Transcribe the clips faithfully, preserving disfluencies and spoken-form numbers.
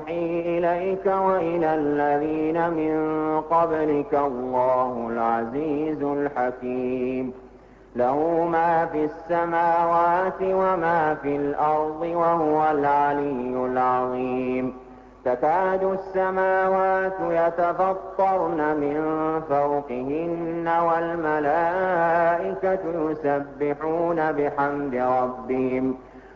يوحي إليك وإلى الذين من قبلك الله العزيز الحكيم له ما في السماوات وما في الأرض وهو العلي العظيم تكاد السماوات يتفطرن من فوقهن والملائكة يسبحون بحمد ربهم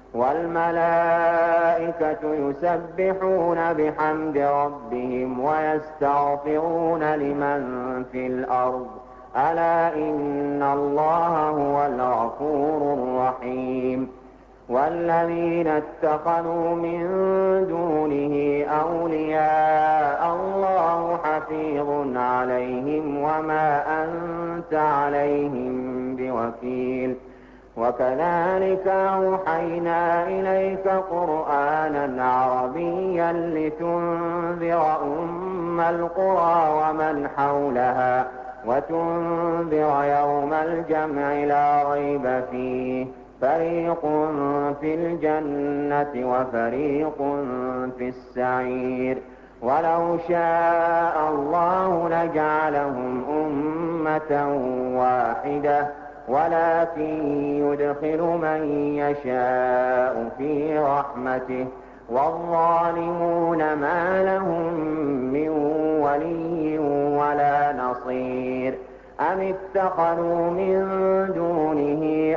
والملائكة يسبحون بحمد ربهم ويستغفرون لمن في الأرض ألا إن الله هو الغفور الرحيم والذين اتخذوا من دونه أولياء الله حفيظ عليهم وما أنت عليهم بوكيل وكذلك أوحينا إليك قرآنا عربيا لتنذر أم القرى ومن حولها وتنذر يوم الجمع لا ريب فيه فريق في الجنة وفريق في السعير ولو شاء الله لجعلهم أمة واحدة ولكن يدخل من يشاء في رحمته والظالمون ما لهم من ولي ولا نصير أم اتخذوا من دونه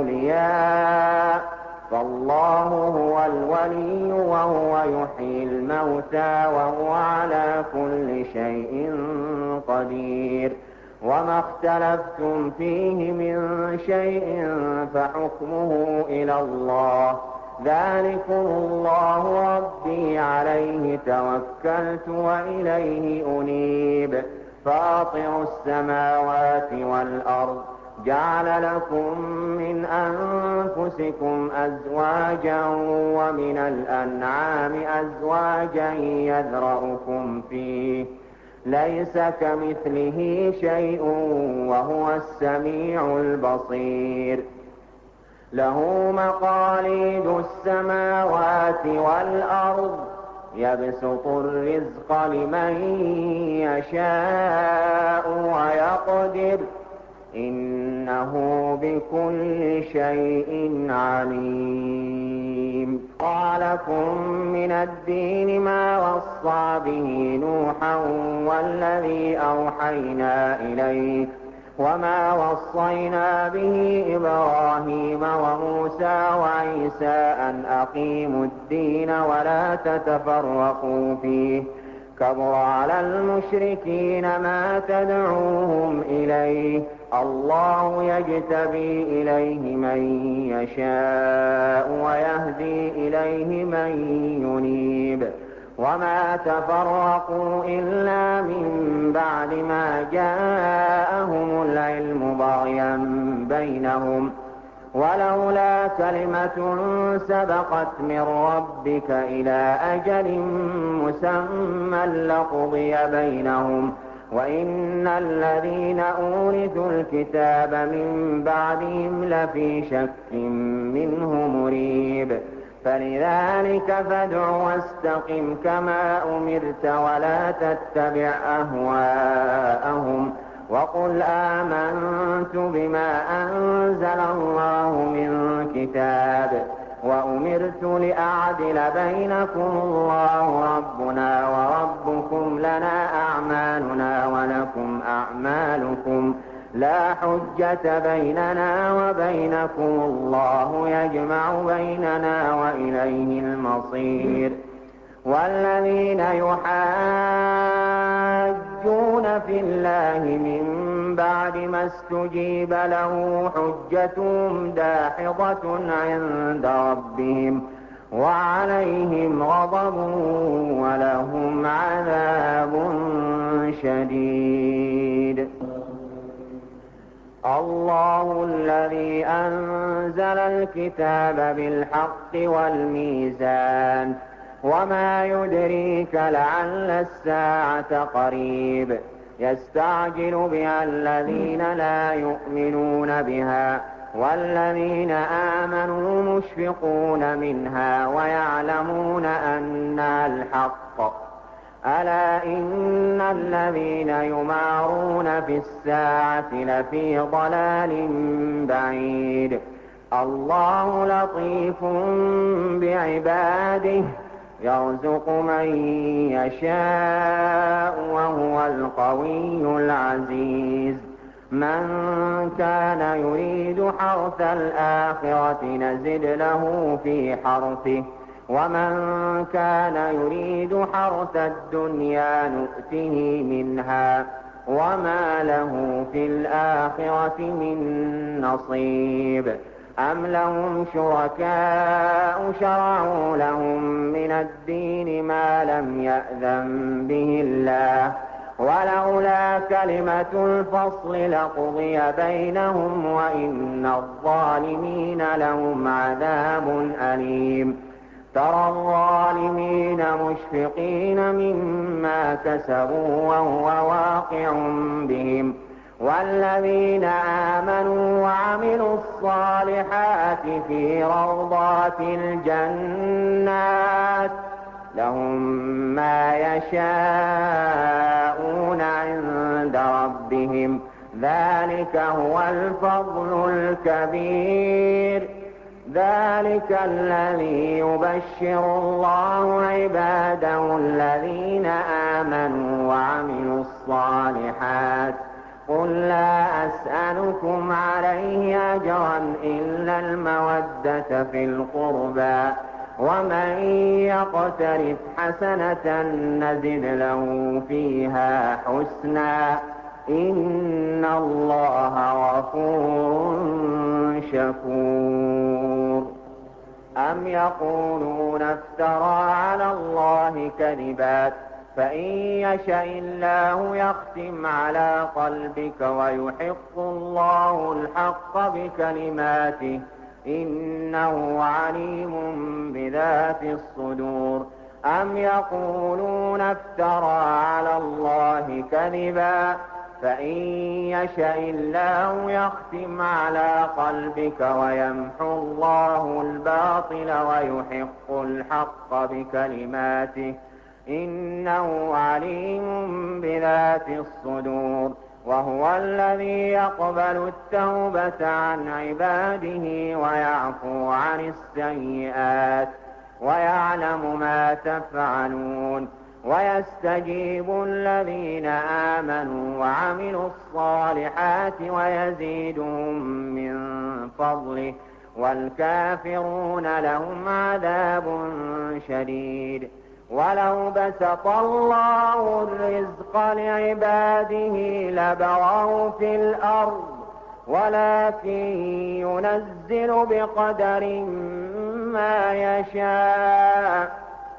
أولياء فالله هو الولي وهو يحيي الموتى وهو على كل شيء قدير وما اختلفتم فيه من شيء فحكمه إلى الله ذلكم الله ربي عليه توكلت وإليه أنيب فاطر السماوات والأرض جعل لكم من أنفسكم أزواجا ومن الأنعام أزواجا يذرأكم فيه ليس كمثله شيء وهو السميع البصير له مقاليد السماوات والأرض يبسط الرزق لمن يشاء ويقدر إنه بكل شيء عليم قالكم من الدين ما وصى به نوحا والذي أوحينا إليك وما وصينا به إبراهيم وموسى وعيسى أن أقيموا الدين ولا تتفرقوا فيه كبر على المشركين ما تدعوهم إليه الله يجتبي إليه من يشاء ويهدي إليه من ينيب وما تفرقوا إلا من بعد ما جاءهم العلم بغيا بينهم ولولا كلمة سبقت من ربك إلى أجل مسمى لقضي بينهم وإن الذين أورثوا الكتاب من بعدهم لفي شك منه مريب فلذلك فادع واستقم كما أمرت ولا تتبع أهواءهم وقل آمنت بما أنزل الله من كتاب وأمرت لأعدل بينكم الله ربنا وربكم لنا أعمالنا ولكم أعمالكم لا حجة بيننا وبينكم الله يجمع بيننا وإليه المصير والذين يحاجون في الله من بعد ما استجيب له حجتهم داحضة عند ربهم وعليهم غضب ولهم عذاب شديد الله الذي أنزل الكتاب بالحق والميزان وما يدريك لعل الساعة قريب يستعجل بها الذين لا يؤمنون بها والذين آمنوا مشفقون منها ويعلمون أنها الحق. ألا إن الذين يمارون في الساعة لفي ضلال بعيد. الله لطيف بعباده يرزق من يشاء وهو القوي العزيز. من كان يريد حرث الآخرة نزد له في حرثه ومن كان يريد حرث الدنيا نؤته منها وما له في الآخرة من نصيب. أم لهم شركاء شرعوا لهم من الدين ما لم يأذن به الله ولولا كلمة الفصل لقضي بينهم وإن الظالمين لهم عذاب أليم. ترى الظالمين مشفقين مما كسبوا وهو واقع بهم والذين آمنوا وعملوا الصالحات في روضات الجنات لهم ما يشاءون عند ربهم ذلك هو الفضل الكبير. ذلك الذي يبشر الله عباده الذين آمنوا وعملوا الصالحات قل لا أسألكم عليه أجرا إلا المودة في القربى ومن يقترف حسنة نزد له فيها حسنا إن الله غفور شكور. أم يقولون افترى على الله كذبا فإن يشأ الله يختم على قلبك ويحق الله الحق بكلماته إنه عليم بذات الصدور. أم يقولون افترى على الله كذبا فإن يشأ الله يختم على قلبك ويمحو الله الباطل ويحق الحق بكلماته إنه عليم بذات الصدور. وهو الذي يقبل التوبة عن عباده ويعفو عن السيئات ويعلم ما تفعلون ويستجيب الذين آمنوا وعملوا الصالحات ويزيدهم من فضله والكافرون لهم عذاب شديد. ولو بسط الله الرزق لعباده لبغوا في الأرض ولكن ينزل بقدر ما يشاء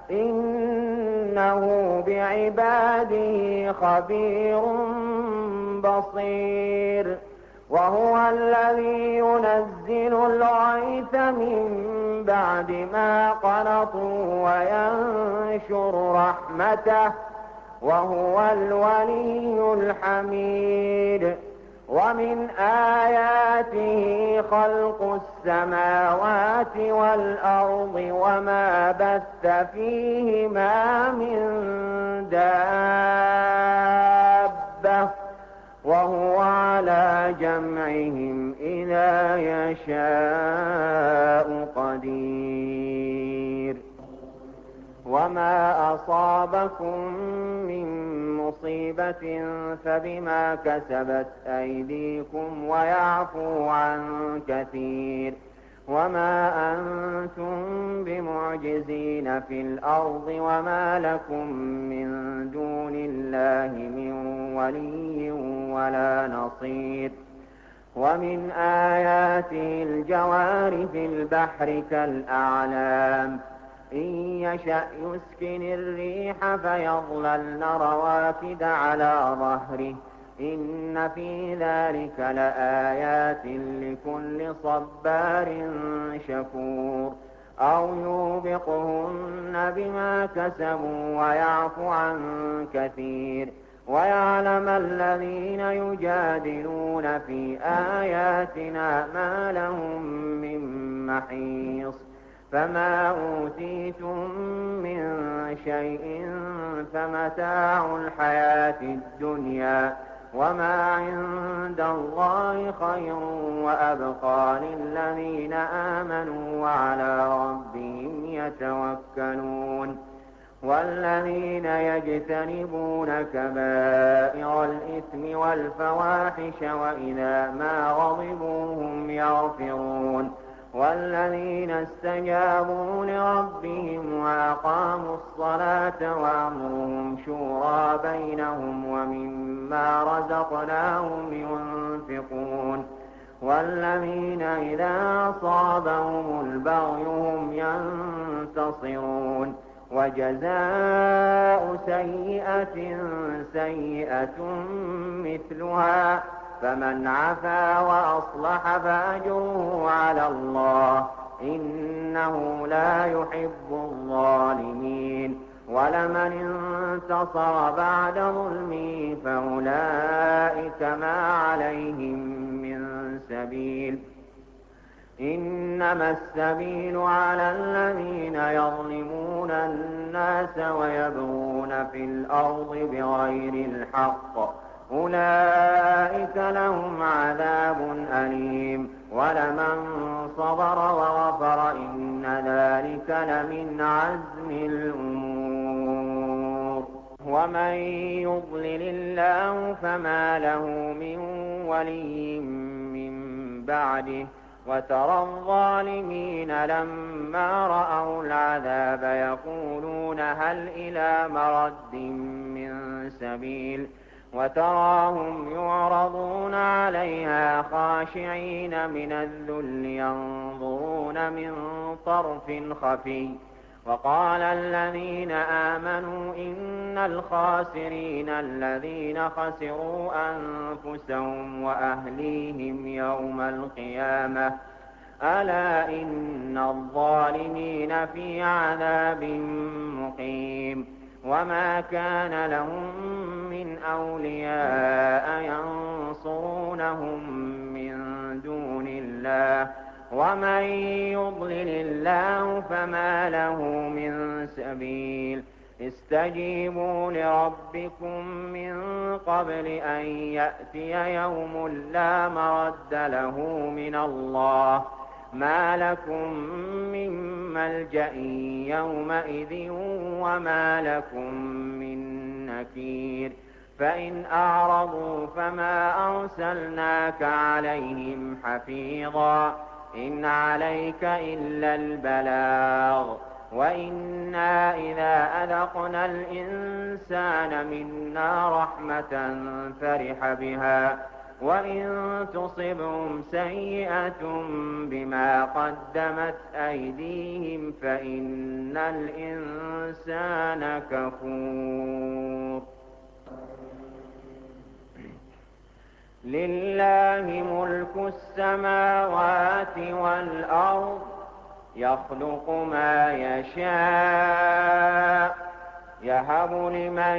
إنه بعباده خبير بصير. وهو الذي ينزل الغيث من بعد ما قنطوا وينشر رحمته وهو الولي الحميد. ومن آياته خلق السماوات والأرض وما بث فيهما من دابة وهو على جمعهم إذا يشاء قدير. وما أصابكم من مصيبة فبما كسبت أيديكم ويعفو عن كثير. وما أنتم بمعجزين في الأرض وما لكم من دون الله من ولي ولا نصير. ومن آياته الجوار في البحر كالأعلام إن يشأ يسكن الريح فيظللن رواكد على ظهره إن في ذلك لآيات لكل صبار شكور. أو يوبقهن بما كسبوا ويعفو عن كثير. ويعلم الذين يجادلون في آياتنا ما لهم من محيص فما أوتيتم من شيء فمتاع الحياة الدنيا وما عند الله خير وأبقى للذين آمنوا وعلى ربهم يتوكلون والذين يجتنبون كبائر الإثم والفواحش وإذا ما غضبوا هم يغفرون والذين استجابوا لربهم وأقاموا الصلاة وأمرهم شورى بينهم ومما رزقناهم ينفقون والذين إذا أصابهم البغي هم ينتصرون وجزاء سيئة سيئة مثلها فمن عفا وأصلح فأجره على الله إنه لا يحب الظالمين ولمن انتصر بعد ظلمه فأولئك ما عليهم من سبيل إنما السبيل على الذين يظلمون الناس ويبغون في الأرض بغير الحق أولئك لهم عذاب أليم ولمن صبر وغفر إن ذلك لمن عزم الأمور ومن يضلل الله فما له من ولي من بعده وترى الظالمين لما رأوا العذاب يقولون هل إلى مرد من سبيل وتراهم يعرضون عليها خاشعين من الذل ينظرون من طرف خفي وقال الذين آمنوا إن الخاسرين الذين خسروا أنفسهم وأهليهم يوم القيامة ألا إن الظالمين في عذاب مقيم وما كان لهم من أولياء ينصرونهم من دون الله ومن يضلل الله فما له من سبيل استجيبوا لربكم من قبل أن يأتي يوم لا مرد له من الله ما لكم من ملجأ يومئذ وما لكم من نكير فإن أعرضوا فما أرسلناك عليهم حفيظا إن عليك إلا البلاغ وإنا إذا أذقنا الإنسان منا رحمة فرح بها وإن تصبهم سيئة بما قدمت أيديهم فإن الإنسان كفور لله ملك السماوات والأرض يخلق ما يشاء يهب لمن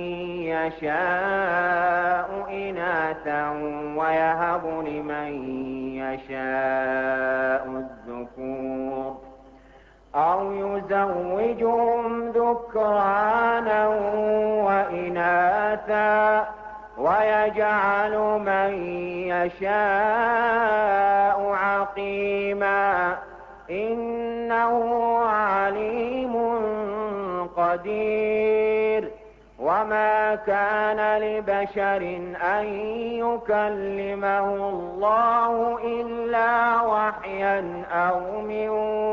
يشاء إناثا ويهب لمن يشاء الذكور أو يزوجهم ذكرانا وإناثا ويجعل من يشاء عقيما إنه عليم قدير وما كان لبشر أن يكلمه الله إلا وحيا أو من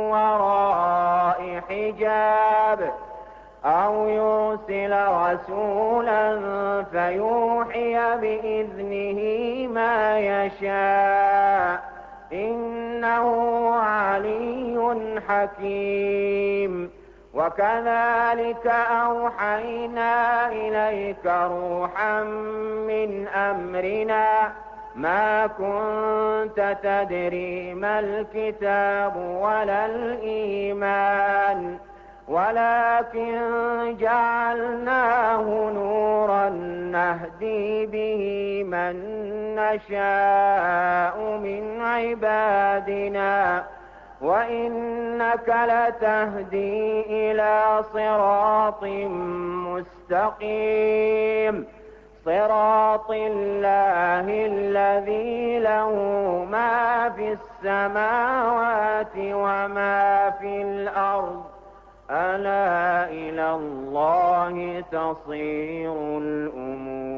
وراء حجاب أو يرسل رسولا فيوحي بإذنه ما يشاء إنه علي حكيم وكذلك أوحينا إليك روحا من أمرنا ما كنت تدري ما الكتاب ولا الإيمان ولكن جعلناه نورا نهدي به من نشاء من عبادنا وإنك لتهدي إلى صراط مستقيم صراط الله الذي له ما في السماوات وما في الأرض ألا إلى الله تصير الأمور